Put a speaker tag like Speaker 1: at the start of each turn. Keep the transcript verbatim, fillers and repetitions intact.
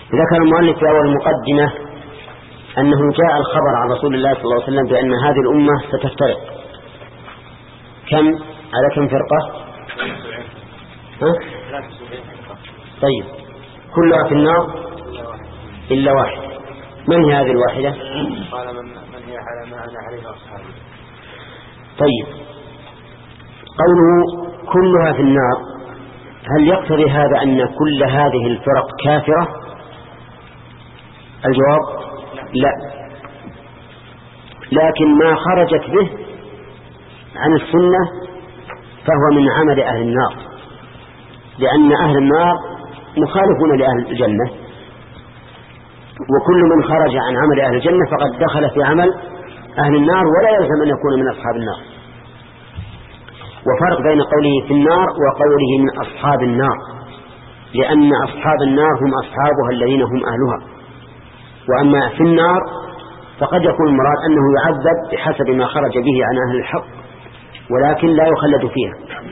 Speaker 1: ذكر المؤلف في أول المقدمة أنه جاء الخبر عن رسول الله صلى الله عليه وسلم بأن هذه الأمة ستفترق كم على كم فرقة؟ ها؟ طيب كلها في النار إلا واحد. من هي هذه الواحدة؟
Speaker 2: قال من هي على ما أنا عليه أصحابي.
Speaker 1: طيب قوله كلها في النار هل يقتضي هذا أن كل هذه الفرق كافرة؟ الجواب لا، لكن ما خرجت به عن السنة فهو من عمل أهل النار، لأن أهل النار مخالفون لأهل الجنة، وكل من خرج عن عمل أهل الجنة فقد دخل في عمل أهل النار ولا يلزم أن يكون من أصحاب النار. وفرق بين قوله في النار وقوله من أصحاب النار، لأن أصحاب النار هم أصحابها الذين هم أهلها، وأما في النار فقد يكون المراد أنه يعذب بحسب ما خرج به عن أهل الحق ولكن لا يخلد فيها.